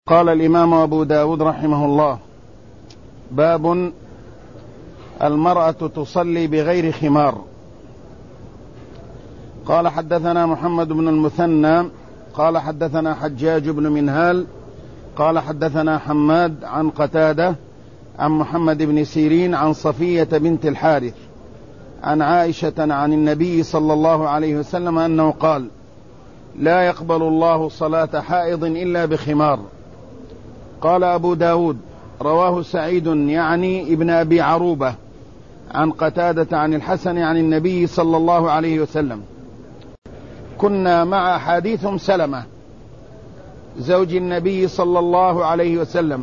قال الإمام أبو داود رحمه الله: باب المرأة تصلي بغير خمار. قال: حدثنا محمد بن المثنى قال حدثنا حجاج بن منهال قال حدثنا حماد عن قتادة عن محمد بن سيرين عن صفية بنت الحارث عن عائشة عن النبي صلى الله عليه وسلم أنه قال: لا يقبل الله صلاة حائض إلا بخمار. قال أبو داود: رواه سعيد يعني ابن أبي عروبة عن قتادة عن الحسن عن النبي صلى الله عليه وسلم. كنا مع أحاديث سلمة زوج النبي صلى الله عليه وسلم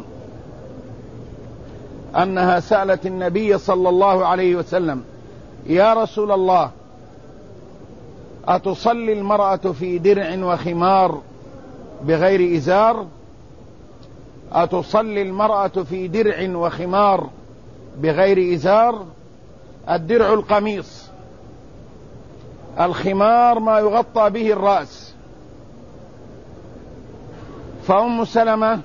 أنها سألت النبي صلى الله عليه وسلم: يا رسول الله، أتصلي المرأة في درع وخمار بغير إزار؟ أتصلي المرأة في درع وخمار بغير إزار؟ الدرع القميص، الخمار ما يغطى به الرأس. فأم سلمة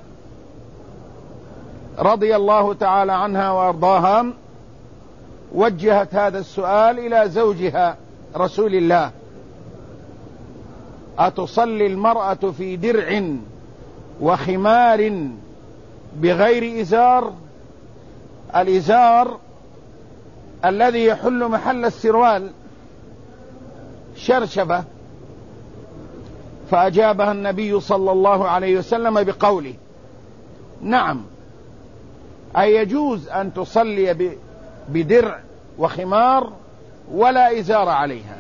رضي الله تعالى عنها وأرضاها وجهت هذا السؤال إلى زوجها رسول الله: أتصلي المرأة في درع وخمار بغير إزار؟ الإزار الذي يحل محل السروال، شرشبة. فأجابها النبي صلى الله عليه وسلم بقوله: نعم، أي يجوز أن تصلي بدرع وخمار ولا إزار عليها.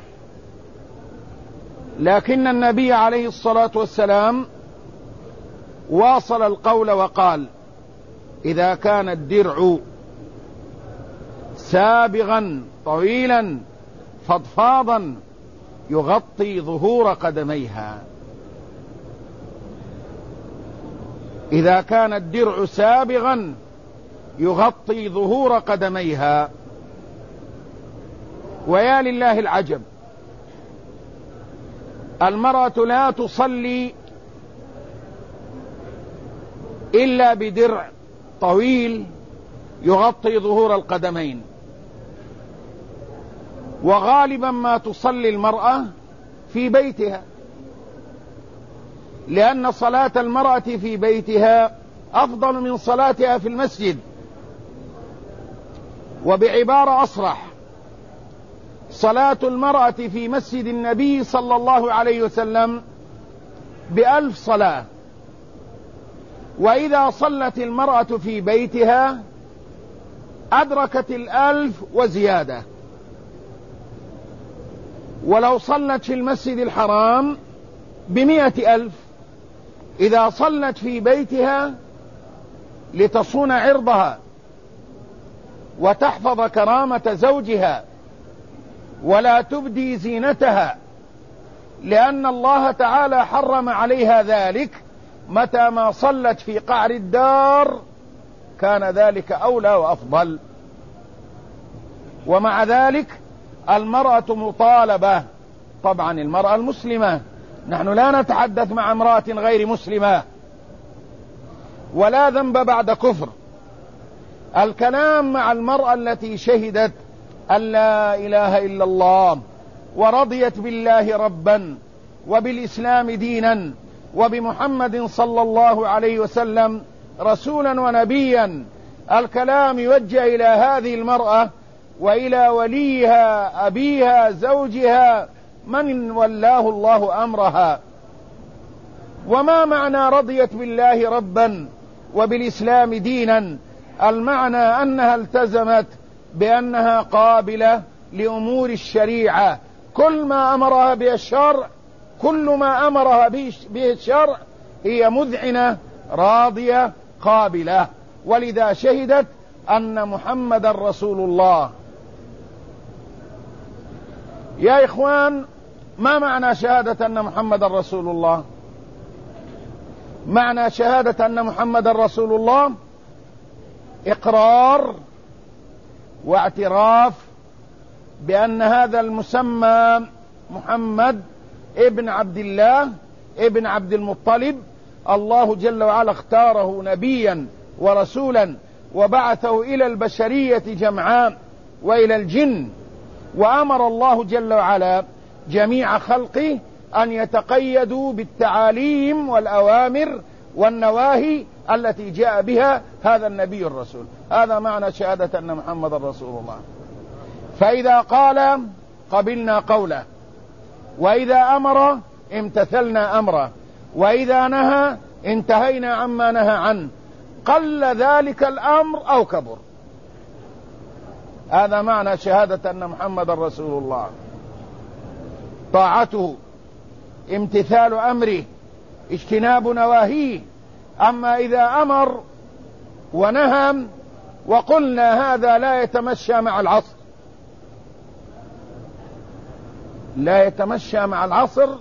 لكن النبي عليه الصلاة والسلام واصل القول وقال: إذا كان الدرع سابغا طويلا فضفاضا يغطي ظهور قدميها. إذا كان الدرع سابغا يغطي ظهور قدميها. ويا لله العجب، المرأة لا تصلي إلا بدرع طويل يغطي ظهور القدمين. وغالبا ما تصلي المرأة في بيتها، لأن صلاة المرأة في بيتها أفضل من صلاتها في المسجد. وبعبارة أصرح، صلاة المرأة في مسجد النبي صلى الله عليه وسلم ب1000 صلاة، وإذا صلت المرأة في بيتها أدركت 1000 وزيادة. ولو صلت في المسجد الحرام ب100,000. إذا صلت في بيتها لتصون عرضها وتحفظ كرامة زوجها ولا تبدي زينتها، لأن الله تعالى حرم عليها ذلك، متى ما صلت في قعر الدار كان ذلك أولى وأفضل. ومع ذلك المرأة مطالبة، طبعا المرأة المسلمة، نحن لا نتحدث مع امرأة غير مسلمة، ولا ذنب بعد كفر. الكلام مع المرأة التي شهدت أن لا إله إلا الله ورضيت بالله ربا وبالإسلام دينا وبمحمد صلى الله عليه وسلم رسولا ونبيا. الكلام يوجه إلى هذه المرأة وإلى وليها، أبيها، زوجها، من ولاه الله أمرها. وما معنى رضيت بالله ربا وبالإسلام دينا؟ المعنى أنها التزمت بأنها قابلة لأمور الشريعة. كل ما أمرها به الشرع، كل ما أمرها به الشرع هي مذعنة راضية قابلة، ولذا شهدت أن محمد رسول الله. يا إخوان، ما معنى شهادة أن محمد رسول الله؟ معنى شهادة أن محمد رسول الله إقرار واعتراف بأن هذا المسمى محمد ابن عبد الله ابن عبد المطلب الله جل وعلا اختاره نبيا ورسولا وبعثه إلى البشرية جمعاء وإلى الجن، وأمر الله جل وعلا جميع خلقه أن يتقيدوا بالتعاليم والأوامر والنواهي التي جاء بها هذا النبي الرسول. هذا معنى شهادة أن محمد رسول الله. فإذا قال قبلنا قوله، وإذا أمر امتثلنا أمره، وإذا نهى انتهينا عما نهى عنه، قل ذلك الأمر أو كبر. هذا معنى شهادة أن محمد رسول الله. طاعته، امتثال أمره، اجتناب نواهيه. أما إذا أمر ونهى وقلنا هذا لا يتمشى مع العصر، لا يتمشى مع العصر،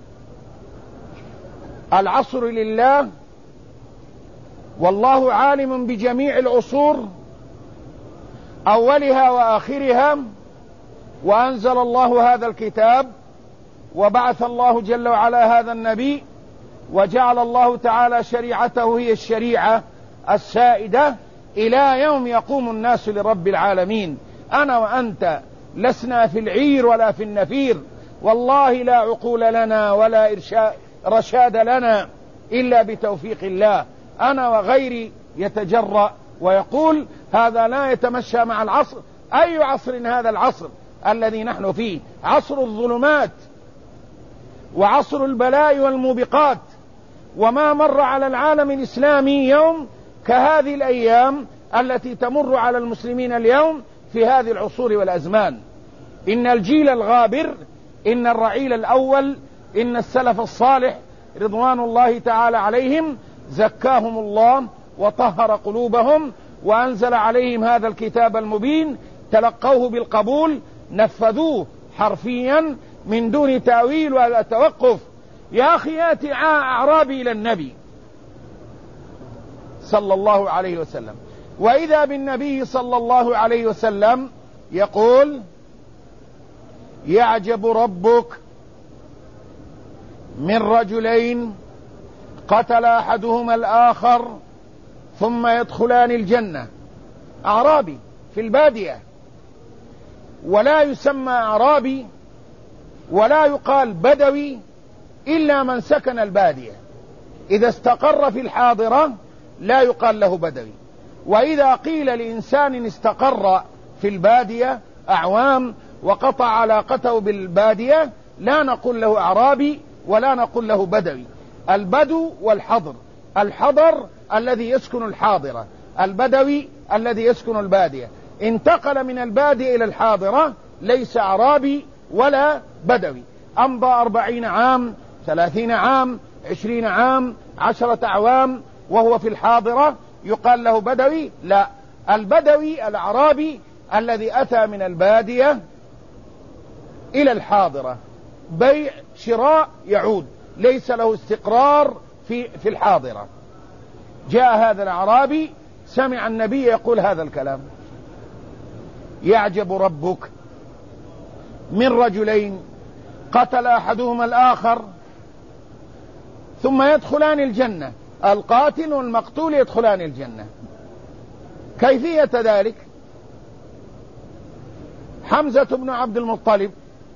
العصر لله والله عالم بجميع العصور أولها وآخرها، وأنزل الله هذا الكتاب، وبعث الله جل وعلا هذا النبي، وجعل الله تعالى شريعته هي الشريعة السائدة إلى يوم يقوم الناس لرب العالمين. أنا وأنت لسنا في العير ولا في النفير، والله لا عقول لنا ولا رشاد لنا إلا بتوفيق الله. أنا وغيري يتجرأ ويقول هذا لا يتمشى مع العصر. أي عصر هذا العصر الذي نحن فيه؟ عصر الظلمات وعصر البلاء والموبقات، وما مر على العالم الإسلامي يوم كهذه الأيام التي تمر على المسلمين اليوم في هذه العصور والأزمان. إن الجيل الغابر، إن الرعيل الأول، إن السلف الصالح رضوان الله تعالى عليهم زكاهم الله وطهر قلوبهم وأنزل عليهم هذا الكتاب المبين، تلقوه بالقبول، نفذوه حرفيا من دون تأويل ولا توقف. يا أخي يأتي أعرابي إلى النبي صلى الله عليه وسلم، وإذا بالنبي صلى الله عليه وسلم يقول يعجب ربك من رجلين قتل أحدهما الآخر ثم يدخلان الجنة. أعرابي في البادية، ولا يسمى أعرابي ولا يقال بدوي إلا من سكن البادية. إذا استقر في الحاضرة لا يقال له بدوي، وإذا قيل لإنسان استقر في البادية أعوام وقطع علاقته بالبادية لا نقول له أعرابي ولا نقول له بدوي. البدو والحضر، الحضر الذي يسكن الحاضرة، البدوي الذي يسكن البادية. انتقل من البادية إلى الحاضرة ليس أعرابي ولا بدوي. أمضى 40 عام، 30 عام، 20 عام، 10 أعوام وهو في الحاضرة يقال له بدوي؟ لا. البدوي الأعرابي الذي أتى من البادية إلى الحاضرة، بيع شراء يعود، ليس له استقرار في الحاضرة. جاء هذا الأعرابي سمع النبي يقول هذا الكلام: يعجب ربك من رجلين قتل أحدهما الآخر ثم يدخلان الجنة. القاتل والمقتول يدخلان الجنة. كيفية ذلك؟ حمزة بن عبد المطلب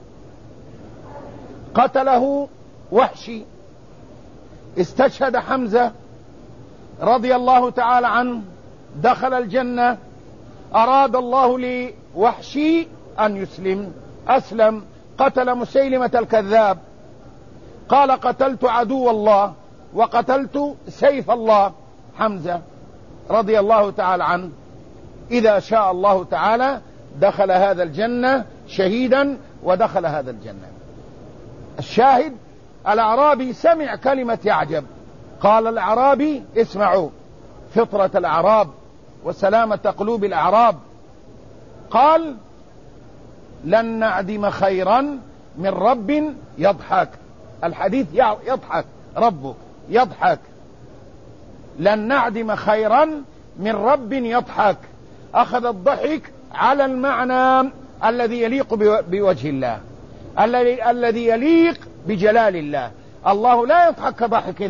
قتله وحشي، استشهد حمزة رضي الله تعالى عنه، دخل الجنة. أراد الله لوحشي أن يسلم، أسلم، قتل مسيلمة الكذاب، قال قتلت عدو الله وقتلت سيف الله حمزة رضي الله تعالى عنه. إذا شاء الله تعالى دخل هذا الجنة شهيدا ودخل هذا الجنة. الشاهد الأعرابي سمع كلمة يعجب. قال الأعرابي: اسمعوا فطرة الأعراب وسلامة قلوب الأعراب. قال: لن نعدم خيرا من رب يضحك. الحديث يضحك، ربك يضحك. لن نعدم خيرا من رب يضحك. أخذ الضحك على المعنى الذي يليق بوجه الله، الذي يليق بجلال الله. الله لا يضحك كضحكنا،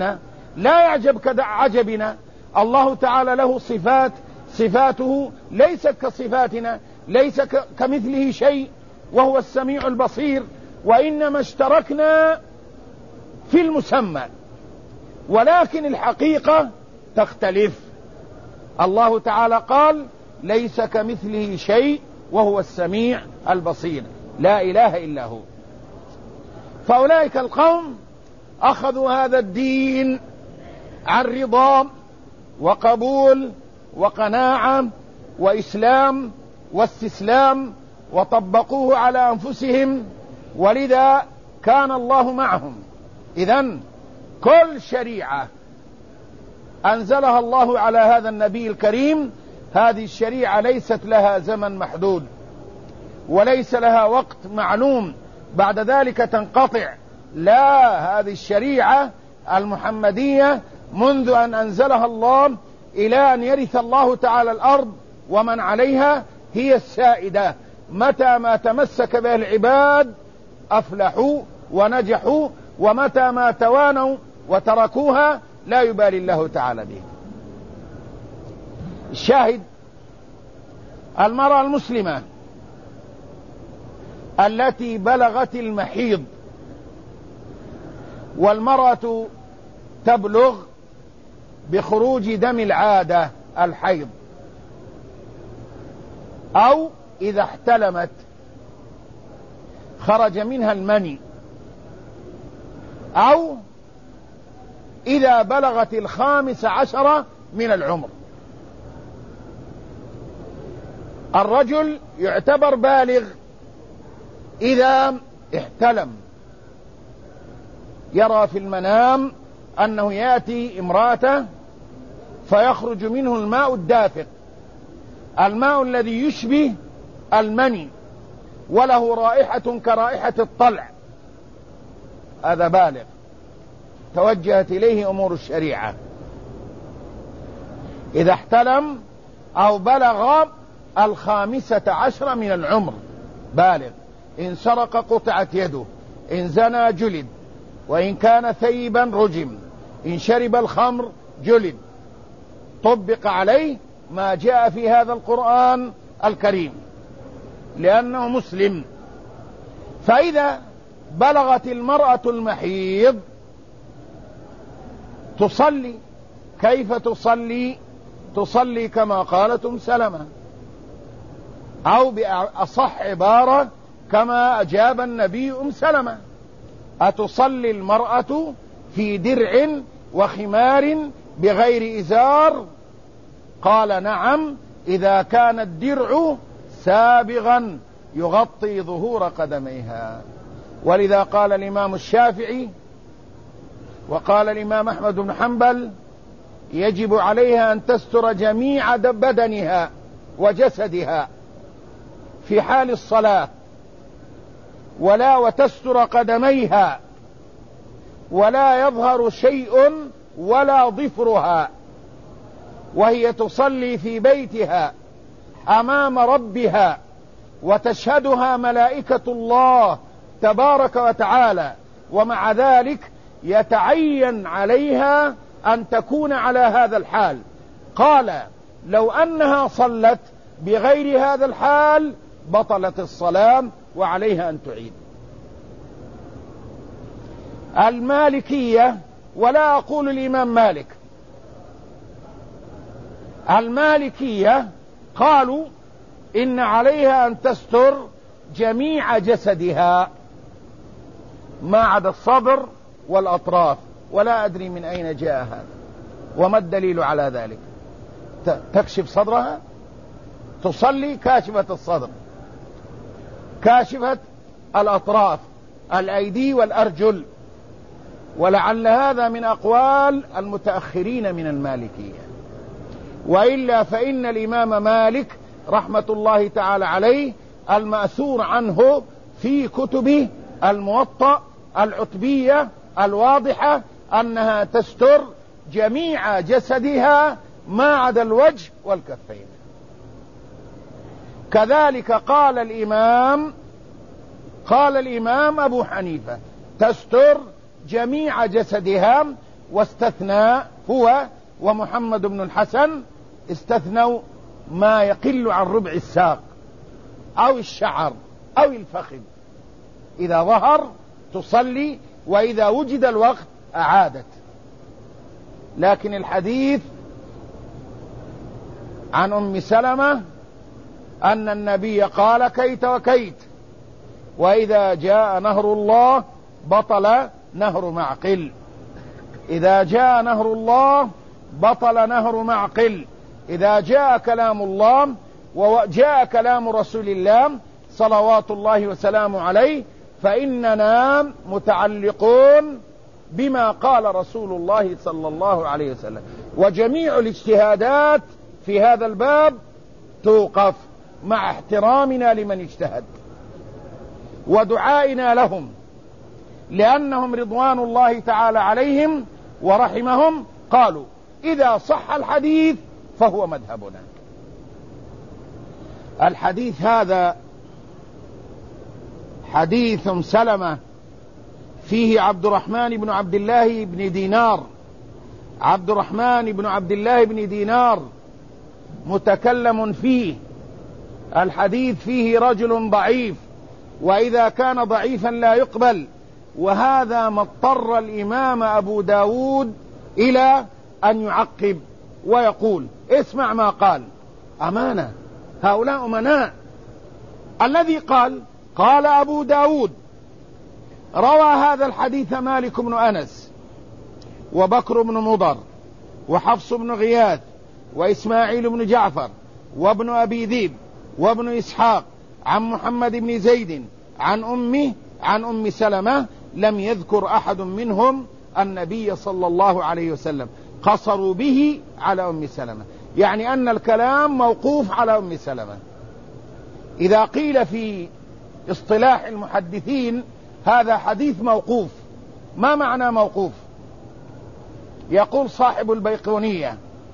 لا يعجب كعجبنا. الله تعالى له صفات، صفاته ليست كصفاتنا، ليس كمثله شيء، وهو السميع البصير، وإنما اشتركنا في المسمى، ولكن الحقيقة تختلف. الله تعالى قال ليس كمثله شيء وهو السميع البصير، لا إله إلا هو. فأولئك القوم أخذوا هذا الدين عن رضا وقبول وقناعة وإسلام واستسلام، وطبقوه على أنفسهم، ولذا كان الله معهم. إذن كل شريعة أنزلها الله على هذا النبي الكريم، هذه الشريعة ليست لها زمن محدود، وليس لها وقت معلوم بعد ذلك تنقطع. لا، هذه الشريعة المحمدية منذ أن أنزلها الله إلى أن يرث الله تعالى الأرض ومن عليها هي السائدة. متى ما تمسك بها العباد أفلحوا ونجحوا، ومتى ما توانوا وتركوها لا يبالي الله تعالى به. الشاهد: المرأة المسلمة التي بلغت المحيض، والمرأة تبلغ بخروج دم العادة الحيض، أو إذا احتلمت خرج منها المني، أو إذا بلغت 15 من العمر. الرجل يعتبر بالغ إذا احتلم، يرى في المنام أنه يأتي امرأته فيخرج منه الماء الدافق، الماء الذي يشبه المني وله رائحة كرائحة الطلع، هذا بالغ توجهت إليه أمور الشريعة. إذا احتلم أو بلغ 15 من العمر بالغ. إن سرق قطعت يده، إن زنى جلد، وإن كان ثيبا رجم، إن شرب الخمر جلد. طبق عليه ما جاء في هذا القرآن الكريم لأنه مسلم. فإذا بلغت المرأة المحيض تصلي. كيف تصلي؟ تصلي كما قالت أم سلمة، أو بأصح عبارة كما أجاب النبي أم سلمة: أتصلي المرأة في درع وخمار بغير إزار؟ قال: نعم، إذا كان الدرع سابغا يغطي ظهور قدميها. ولذا قال الإمام الشافعي وقال الإمام أحمد بن حنبل: يجب عليها أن تستر جميع بدنها وجسدها في حال الصلاة، وتستر قدميها، ولا يظهر شيء ولا ظفرها، وهي تصلي في بيتها أمام ربها، وتشهدها ملائكة الله تبارك وتعالى، ومع ذلك يتعين عليها أن تكون على هذا الحال. قال: لو أنها صلت بغير هذا الحال بطلت الصلاة وعليها أن تعيد. المالكية، ولا أقول الإمام مالك، المالكية قالوا إن عليها أن تستر جميع جسدها ما عدا الصدر والأطراف، ولا أدري من أين جاء هذا وما الدليل على ذلك. تكشف صدرها، تصلي كاشفة الصدر، كاشفة الأطراف، الأيدي والأرجل. ولعل هذا من أقوال المتأخرين من المالكية، وإلا فإن الإمام مالك رحمة الله تعالى عليه المأثور عنه في كتبه الموطأ العتبية الواضحة أنها تستر جميع جسدها ما عدا الوجه والكفين. كذلك قال الإمام أبو حنيفة: تستر جميع جسدها واستثنى هو ومحمد بن الحسن، استثنوا ما يقل عن ربع الساق أو الشعر أو الفخذ. إذا ظهر تصلي، وإذا وجد الوقت أعادت. لكن الحديث عن أم سلمة أن النبي قال كيت وكيت، وإذا جاء نهر الله بطل نهر معقل. إذا جاء نهر الله بطل نهر معقل. إذا جاء كلام الله وجاء كلام رسول الله صلوات الله وسلامه عليه فإننا متعلقون بما قال رسول الله صلى الله عليه وسلم، وجميع الاجتهادات في هذا الباب توقف مع احترامنا لمن اجتهد ودعائنا لهم، لأنهم رضوان الله تعالى عليهم ورحمهم قالوا إذا صح الحديث فهو مذهبنا. الحديث هذا حديث سلمة فيه عبد الرحمن بن عبد الله بن دينار. عبد الرحمن بن عبد الله بن دينار متكلم فيه. الحديث فيه رجل ضعيف، وإذا كان ضعيفا لا يقبل، وهذا ما اضطر الإمام أبو داود إلى أن يعقب ويقول اسمع ما قال، أمانة، هؤلاء أمناء. الذي قال أبو داود روى هذا الحديث مالك بن أنس وبكر بن مضر وحفص بن غياث وإسماعيل بن جعفر وابن أبي ذئب وابن إسحاق عن محمد بن زيد عن أم سلمة، لم يذكر أحد منهم النبي صلى الله عليه وسلم، قصروا به على أم سلمة، يعني أن الكلام موقوف على أم سلمة. إذا قيل في اصطلاح المحدثين هذا حديث موقوف، ما معنى موقوف؟ يقول صاحب البيقونية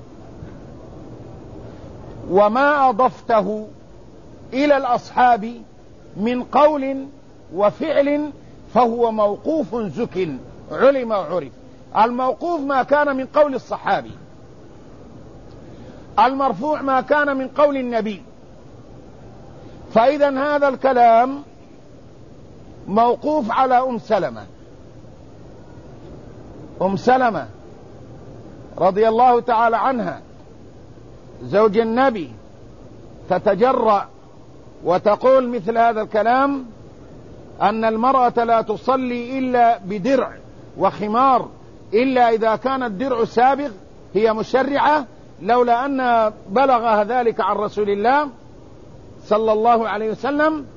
وما أضفته إلى الأصحاب من قول وفعل فهو موقوف زك علم وعرف. الموقوف ما كان من قول الصحابي، المرفوع ما كان من قول النبي. فإذا هذا الكلام موقوف على أم سلمة. أم سلمة رضي الله تعالى عنها زوج النبي تتجرأ وتقول مثل هذا الكلام، أن المرأة لا تصلي إلا بدرع وخمار إلا إذا كان الدرع سابغ. هي مشرعة، لولا أن بلغها ذلك عن رسول الله صلى الله عليه وسلم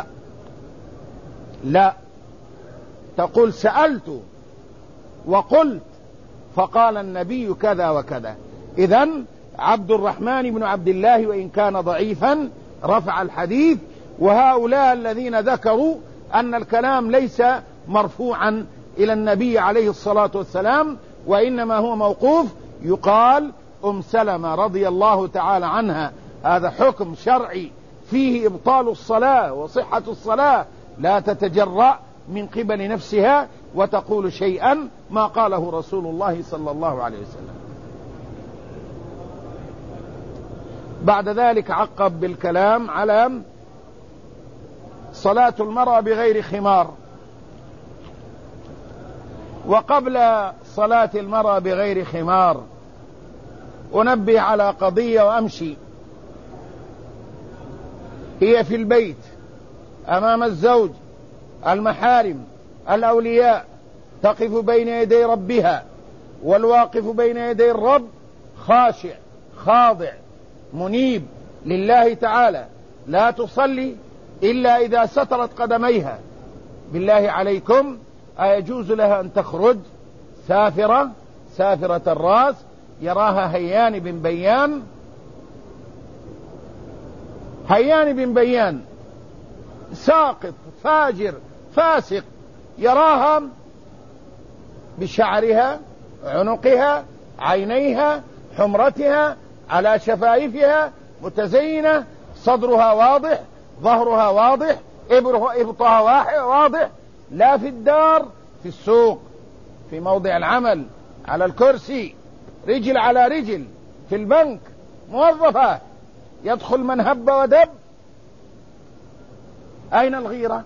لا تقول سألت وقلت فقال النبي كذا وكذا. إذن عبد الرحمن بن عبد الله وإن كان ضعيفا رفع الحديث. وهؤلاء الذين ذكروا أن الكلام ليس مرفوعا إلى النبي عليه الصلاة والسلام وإنما هو موقوف، يقال أم سلمة رضي الله تعالى عنها، هذا حكم شرعي فيه إبطال الصلاة وصحة الصلاة، لا تتجرأ من قبل نفسها وتقول شيئا ما قاله رسول الله صلى الله عليه وسلم. بعد ذلك عقب بالكلام على صلاة المرأة بغير خمار. وقبل صلاة المرأة بغير خمار أنبه على قضية وأمشي. هي في البيت أمام الزوج، المحارم، الأولياء، تقف بين يدي ربها، والواقف بين يدي الرب خاشع خاضع منيب لله تعالى، لا تصلي إلا إذا سترت قدميها. بالله عليكم أيجوز لها أن تخرج سافرة الرأس يراها هيان بن بيان ساقط فاجر فاسق، يراها بشعرها، عنقها، عينيها، حمرتها، على شفايفها، متزينة، صدرها واضح، ظهرها واضح، إبطها واضح، لا في الدار، في السوق، في موضع العمل، على الكرسي، رجل على رجل، في البنك، موظفة، يدخل من هب ودب. أين الغيرة؟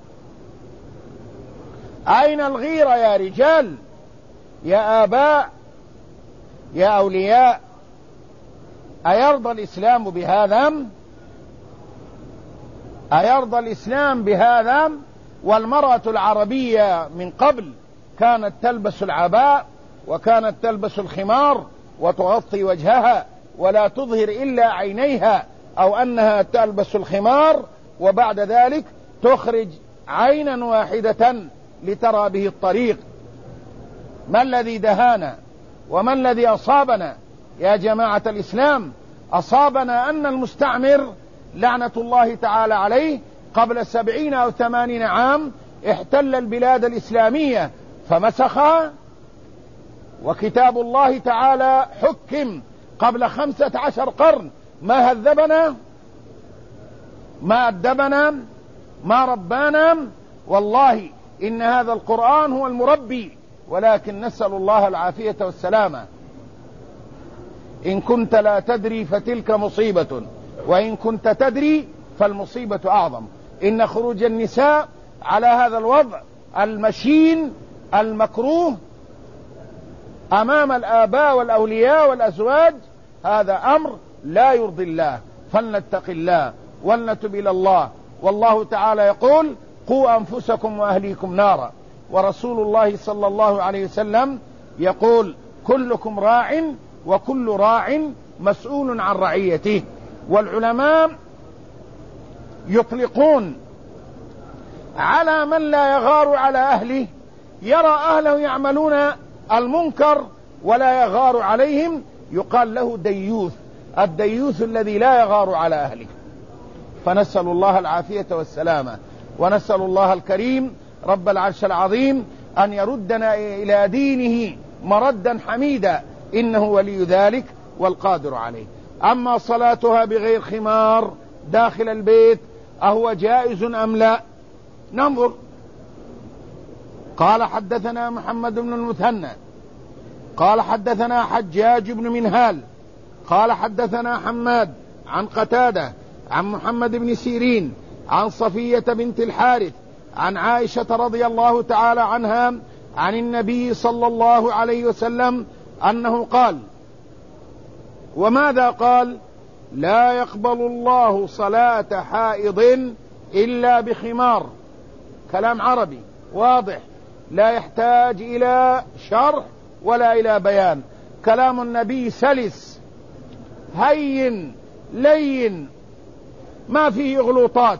أين الغيرة يا رجال، يا آباء، يا أولياء؟ أيرضى الإسلام بهذا؟ أيرضى الإسلام بهذا؟ والمرأة العربية من قبل كانت تلبس العباء، وكانت تلبس الخمار وتغطي وجهها ولا تظهر إلا عينيها، أو أنها تلبس الخمار وبعد ذلك تخرج عينا واحدة لترى به الطريق. ما الذي دهانا وما الذي أصابنا يا جماعة الإسلام؟ أصابنا أن المستعمر لعنة الله تعالى عليه قبل 70 أو 80 عام احتل البلاد الإسلامية فمسخها، وكتاب الله تعالى حكم قبل 15 قرن. ما هذبنا، ما أدبنا، ما ربانا. والله إن هذا القرآن هو المربي، ولكن نسأل الله العافية والسلامة. إن كنت لا تدري فتلك مصيبة، وإن كنت تدري فالمصيبة أعظم. إن خروج النساء على هذا الوضع المشين المكروه أمام الآباء والأولياء والأزواج هذا أمر لا يرضي الله، فلنتق الله ولنتب إلى الله. والله تعالى يقول: قوا أنفسكم وأهليكم نارا. ورسول الله صلى الله عليه وسلم يقول: كلكم راع وكل راع مسؤول عن رعيته. والعلماء يطلقون على من لا يغار على أهله، يرى أهله يعملون المنكر ولا يغار عليهم، يقال له ديوث. الديوث الذي لا يغار على أهله. فنسأل الله العافية والسلامة، ونسأل الله الكريم رب العرش العظيم أن يردنا إلى دينه مردا حميدا، إنه ولي ذلك والقادر عليه. أما صلاتها بغير خمار داخل البيت أهو جائز أم لا؟ ننظر. قال: حدثنا محمد بن المثنى قال حدثنا حجاج بن منهال قال حدثنا حماد عن قتادة عن محمد بن سيرين عن صفية بنت الحارث عن عائشة رضي الله تعالى عنها عن النبي صلى الله عليه وسلم أنه قال. وماذا قال؟ لا يقبل الله صلاة حائض إلا بخمار. كلام عربي واضح لا يحتاج إلى شرح ولا إلى بيان. كلام النبي سلس هين لين ما فيه غلوطات.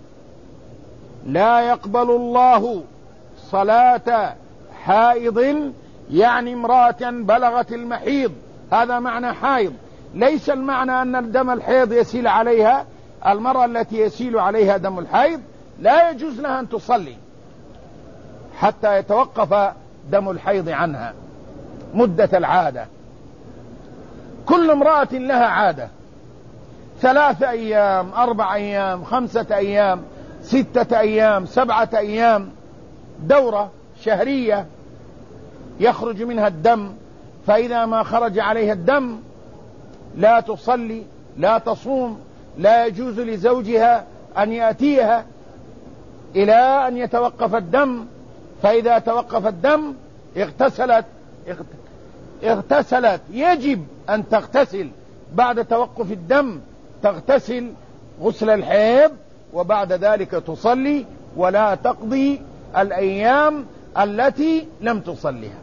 لا يقبل الله صلاة حائض يعني امرأة بلغت المحيض، هذا معنى حائض. ليس المعنى أن الدم الحيض يسيل عليها. المرأة التي يسيل عليها دم الحيض لا يجوز لها أن تصلي حتى يتوقف دم الحيض عنها مدة العادة. كل امرأة لها عادة، 3 أيام، 4 أيام، 5 أيام، 6 أيام، 7 أيام، دورة شهرية يخرج منها الدم. فإذا ما خرج عليها الدم لا تصلي لا تصوم، لا يجوز لزوجها أن يأتيها إلى أن يتوقف الدم. فإذا توقف الدم اغتسلت. يجب أن تغتسل بعد توقف الدم، تغتسل غسل الحيض، وبعد ذلك تصلي ولا تقضي الأيام التي لم تصليها.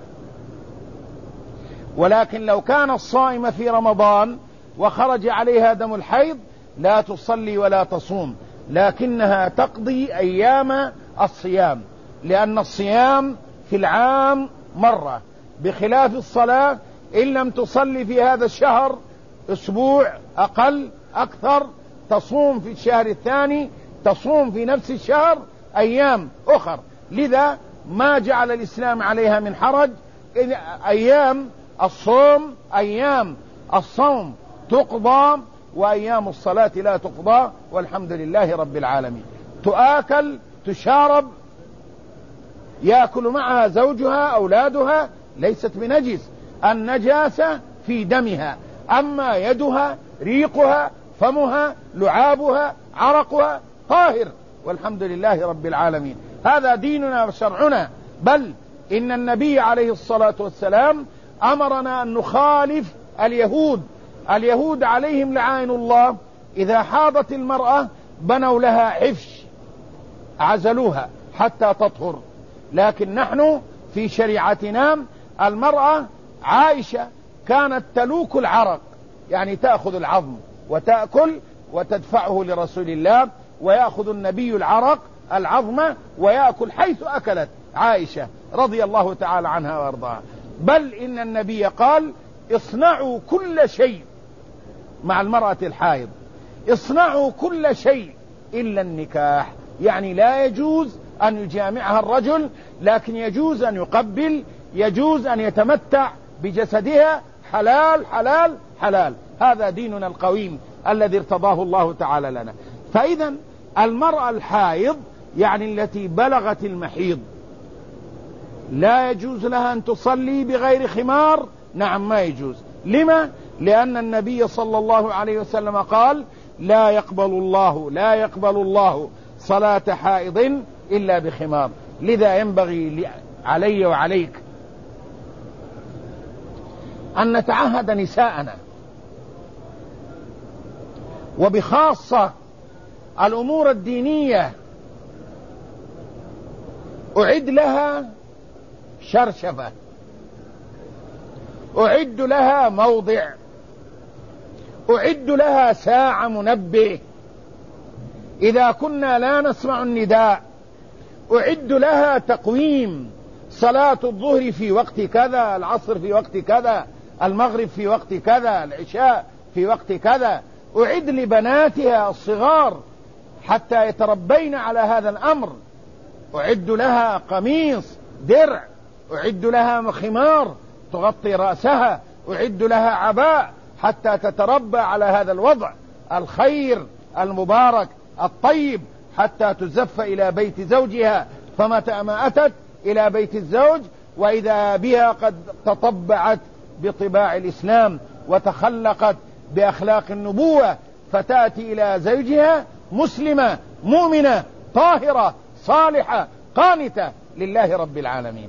ولكن لو كان الصائم في رمضان وخرج عليها دم الحيض لا تصلي ولا تصوم، لكنها تقضي أيام الصيام، لأن الصيام في العام مرة، بخلاف الصلاة إن لم تصلي في هذا الشهر أسبوع أقل أكثر تصوم في الشهر الثاني، تصوم في نفس الشهر أيام أخر. لذا ما جعل الإسلام عليها من حرج. أيام الصوم أيام الصوم تقضى، وأيام الصلاة لا تقضى، والحمد لله رب العالمين. تؤكل تشارب، يأكل معها زوجها أولادها، ليست بنجس. النجاسة في دمها، أما يدها ريقها فمها لعابها عرقها طاهر، والحمد لله رب العالمين. هذا ديننا وشرعنا. بل إن النبي عليه الصلاة والسلام أمرنا أن نخالف اليهود عليهم لعائن الله، إذا حاضت المرأة بنوا لها حفش، عزلوها حتى تطهر. لكن نحن في شريعتنا المرأة عائشة كانت تلوك العرق، يعني تأخذ العظم وتأكل وتدفعه لرسول الله، ويأخذ النبي العظم ويأكل حيث أكلت عائشة رضي الله تعالى عنها وارضاها. بل إن النبي قال اصنعوا كل شيء مع المرأة الحائض، اصنعوا كل شيء إلا النكاح، يعني لا يجوز أن يجامعها الرجل، لكن يجوز أن يقبل، يجوز أن يتمتع بجسدها، حلال حلال حلال. هذا ديننا القويم الذي ارتضاه الله تعالى لنا. فإذا المرأة الحائض يعني التي بلغت المحيض لا يجوز لها أن تصلي بغير خمار. نعم ما يجوز. لما؟ لأن النبي صلى الله عليه وسلم قال لا يقبل الله صلاة حائض إلا بخمار. لذا ينبغي علي وعليك أن نتعهد نساءنا، وبخاصة الأمور الدينية أعد لها شرشفة، أعد لها موضع، أعد لها ساعة منبه إذا كنا لا نسمع النداء، أعد لها تقويم، صلاة الظهر في وقت كذا، العصر في وقت كذا، المغرب في وقت كذا، العشاء في وقت كذا. أعد لبناتها الصغار حتى يتربين على هذا الأمر. أعد لها قميص، درع، أعد لها خمار تغطي رأسها، أعد لها عباء حتى تتربى على هذا الوضع الخير المبارك الطيب، حتى تزف إلى بيت زوجها. فمتى ما أتت إلى بيت الزوج وإذا بها قد تطبعت بطباع الإسلام وتخلقت بأخلاق النبوة، فتأتي إلى زوجها مسلمة مؤمنة طاهرة صالحة قانتة لله رب العالمين.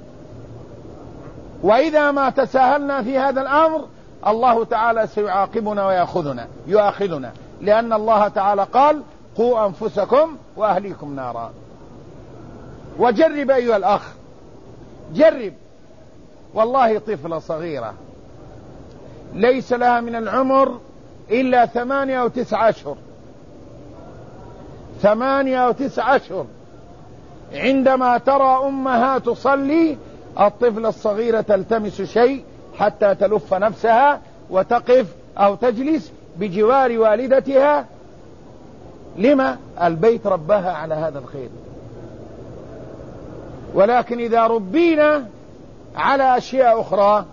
وإذا ما تساهلنا في هذا الأمر الله تعالى سيعاقبنا ويأخذنا، لأن الله تعالى قال قوا أنفسكم وأهليكم نارا. وجرب أيها الأخ، جرب والله طفلة صغيرة ليس لها من العمر إلا 8 أو 9 أشهر، 8 أو 9 أشهر، عندما ترى أمها تصلي الطفلة الصغيرة تلتمس شيء حتى تلف نفسها وتقف أو تجلس بجوار والدتها. لما؟ البيت رباها على هذا الخير. ولكن إذا ربينا على أشياء أخرى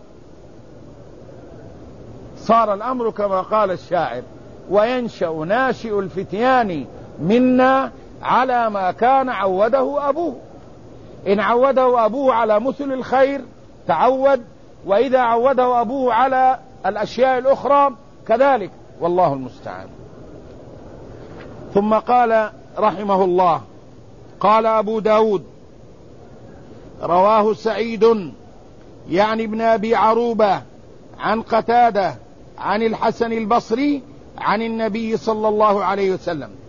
صار الأمر كما قال الشاعر وينشأ ناشئ الفتيان منا على ما كان عوده أبوه. إن عوده أبوه على مثل الخير تعود، وإذا عوده أبوه على الأشياء الأخرى كذلك، والله المستعان. ثم قال رحمه الله قال أبو داود رواه سعيد يعني ابن أبي عروبة عن قتادة عن الحسن البصري عن النبي صلى الله عليه وسلم